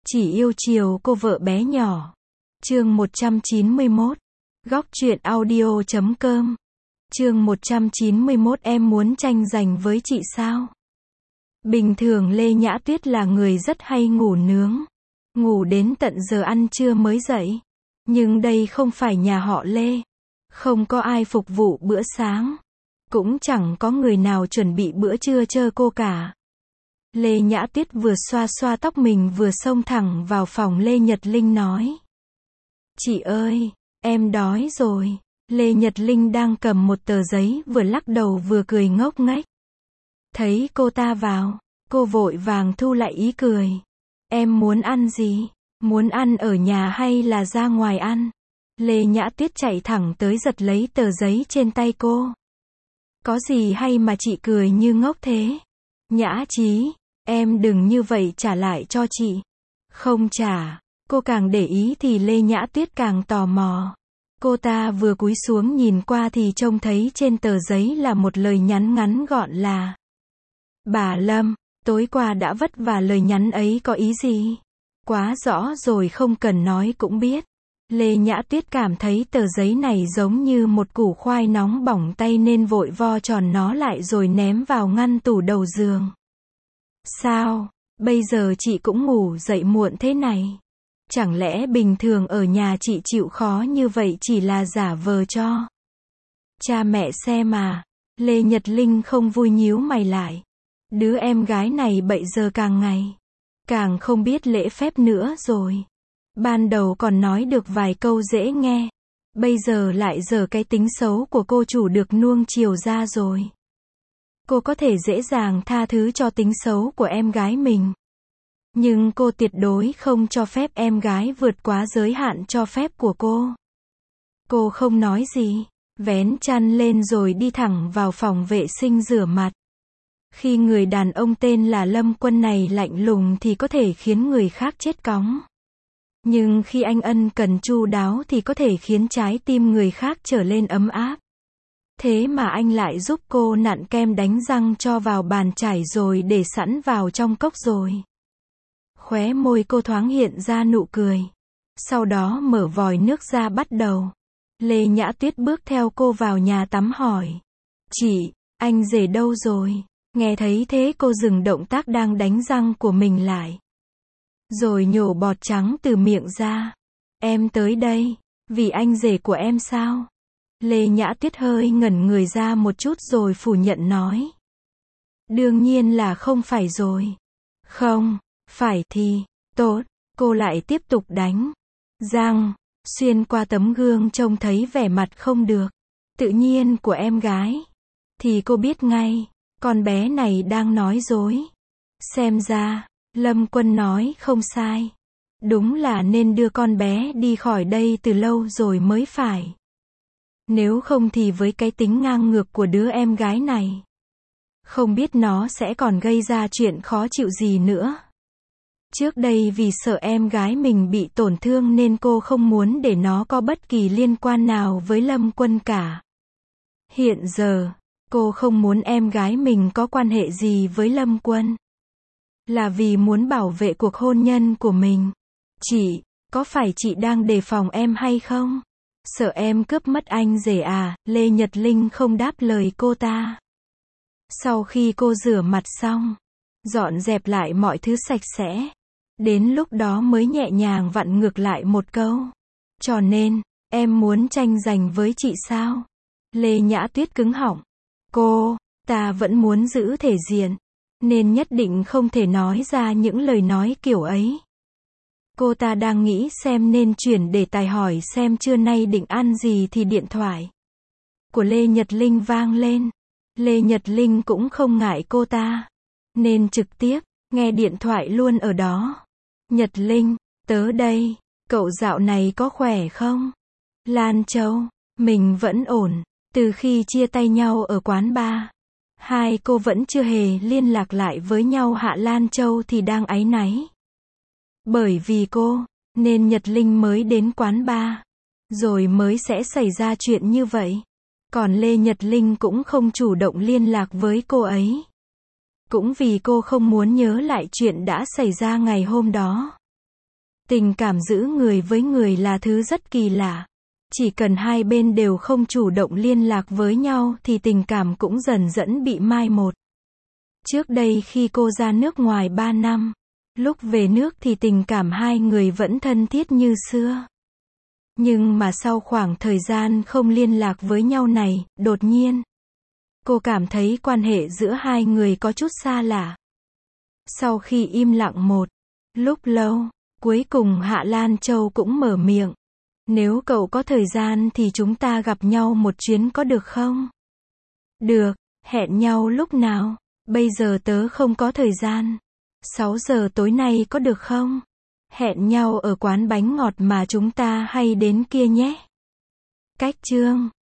Chỉ yêu chiều cô vợ bé nhỏ. Chương 191. Góc truyện audio.com. Chương 191. Em muốn tranh giành với chị sao? Bình thường Lê Nhã Tuyết là người rất hay ngủ nướng. Ngủ đến tận giờ ăn trưa mới dậy. Nhưng đây không phải nhà họ Lê. Không có ai phục vụ bữa sáng. Cũng chẳng có người nào chuẩn bị bữa trưa cho cô cả. Lê Nhã Tuyết vừa xoa xoa tóc mình vừa xông thẳng vào phòng Lê Nhật Linh nói. Chị ơi, em đói rồi. Lê Nhật Linh đang cầm một tờ giấy vừa lắc đầu vừa cười ngốc nghếch. Thấy cô ta vào, cô vội vàng thu lại ý cười. Em muốn ăn gì? Muốn ăn ở nhà hay là ra ngoài ăn? Lê Nhã Tuyết chạy thẳng tới giật lấy tờ giấy trên tay cô. Có gì hay mà chị cười như ngốc thế? Nhã Chí, em đừng như vậy trả lại cho chị. Không trả. Cô càng để ý thì Lê Nhã Tuyết càng tò mò. Cô ta vừa cúi xuống nhìn qua thì trông thấy trên tờ giấy là một lời nhắn ngắn gọn là: Bà Lâm, tối qua đã vất vả. Lời nhắn ấy có ý gì? Quá rõ rồi, không cần nói cũng biết. Lê Nhã Tuyết cảm thấy tờ giấy này giống như một củ khoai nóng bỏng tay nên vội vo tròn nó lại rồi ném vào ngăn tủ đầu giường. Sao, bây giờ chị cũng ngủ dậy muộn thế này? Chẳng lẽ bình thường ở nhà chị chịu khó như vậy chỉ là giả vờ cho cha mẹ xem à? Lê Nhật Linh không vui nhíu mày lại. Đứa em gái này bây giờ càng ngày càng không biết lễ phép nữa rồi. Ban đầu còn nói được vài câu dễ nghe, bây giờ lại giở cái tính xấu của cô chủ được nuông chiều ra rồi. Cô có thể dễ dàng tha thứ cho tính xấu của em gái mình. Nhưng cô tuyệt đối không cho phép em gái vượt quá giới hạn cho phép của cô. Cô không nói gì, vén chăn lên rồi đi thẳng vào phòng vệ sinh rửa mặt. Khi người đàn ông tên là Lâm Quân này lạnh lùng thì có thể khiến người khác chết cóng. Nhưng khi anh ân cần chu đáo thì có thể khiến trái tim người khác trở lên ấm áp. Thế mà anh lại giúp cô nặn kem đánh răng cho vào bàn chải rồi để sẵn vào trong cốc rồi. Khóe môi cô thoáng hiện ra nụ cười. Sau đó mở vòi nước ra bắt đầu. Lê Nhã Tuyết bước theo cô vào nhà tắm hỏi. Chị, anh rể đâu rồi? Nghe thấy thế cô dừng động tác đang đánh răng của mình lại. Rồi nhổ bọt trắng từ miệng ra. Em tới đây, vì anh rể của em sao? Lê Nhã Tuyết hơi ngẩn người ra một chút rồi phủ nhận nói. Đương nhiên là không phải rồi. Không, phải thì, tốt, cô lại tiếp tục đánh răng. Xuyên qua tấm gương trông thấy vẻ mặt không được tự nhiên của em gái. Thì cô biết ngay, con bé này đang nói dối. Xem ra, Lâm Quân nói không sai. Đúng là nên đưa con bé đi khỏi đây từ lâu rồi mới phải. Nếu không thì với cái tính ngang ngược của đứa em gái này, không biết nó sẽ còn gây ra chuyện khó chịu gì nữa. Trước đây vì sợ em gái mình bị tổn thương nên cô không muốn để nó có bất kỳ liên quan nào với Lâm Quân cả. Hiện giờ, cô không muốn em gái mình có quan hệ gì với Lâm Quân. Là vì muốn bảo vệ cuộc hôn nhân của mình. Chị, có phải chị đang đề phòng em hay không? Sợ em cướp mất anh rể à? Lê Nhật Linh không đáp lời cô ta. Sau khi cô rửa mặt xong, dọn dẹp lại mọi thứ sạch sẽ, đến lúc đó mới nhẹ nhàng vặn ngược lại một câu. Cho nên, em muốn tranh giành với chị sao? Lê Nhã Tuyết cứng họng. Ta vẫn muốn giữ thể diện, nên nhất định không thể nói ra những lời nói kiểu ấy. Cô ta đang nghĩ xem nên chuyển đề tài hỏi xem trưa nay định ăn gì thì điện thoại của Lê Nhật Linh vang lên. Lê Nhật Linh cũng không ngại cô ta, nên trực tiếp nghe điện thoại luôn ở đó. Nhật Linh, tớ đây, cậu dạo này có khỏe không? Lan Châu, mình vẫn ổn. Từ khi chia tay nhau ở quán bar, hai cô vẫn chưa hề liên lạc lại với nhau. Hạ Lan Châu thì đang áy náy. Bởi vì cô, nên Nhật Linh mới đến quán bar, rồi mới sẽ xảy ra chuyện như vậy. Còn Lê Nhật Linh cũng không chủ động liên lạc với cô ấy. Cũng vì cô không muốn nhớ lại chuyện đã xảy ra ngày hôm đó. Tình cảm giữa người với người là thứ rất kỳ lạ. Chỉ cần hai bên đều không chủ động liên lạc với nhau thì tình cảm cũng dần dần bị mai một. Trước đây khi cô ra nước ngoài 3 năm, lúc về nước thì tình cảm hai người vẫn thân thiết như xưa. Nhưng mà sau khoảng thời gian không liên lạc với nhau này, đột nhiên, cô cảm thấy quan hệ giữa hai người có chút xa lạ. Sau khi im lặng một lúc lâu, cuối cùng Hạ Lan Châu cũng mở miệng. Nếu cậu có thời gian thì chúng ta gặp nhau một chuyến có được không? Được, hẹn nhau lúc nào? Bây giờ tớ không có thời gian. 6 giờ tối nay có được không? Hẹn nhau ở quán bánh ngọt mà chúng ta hay đến kia nhé. Cách chương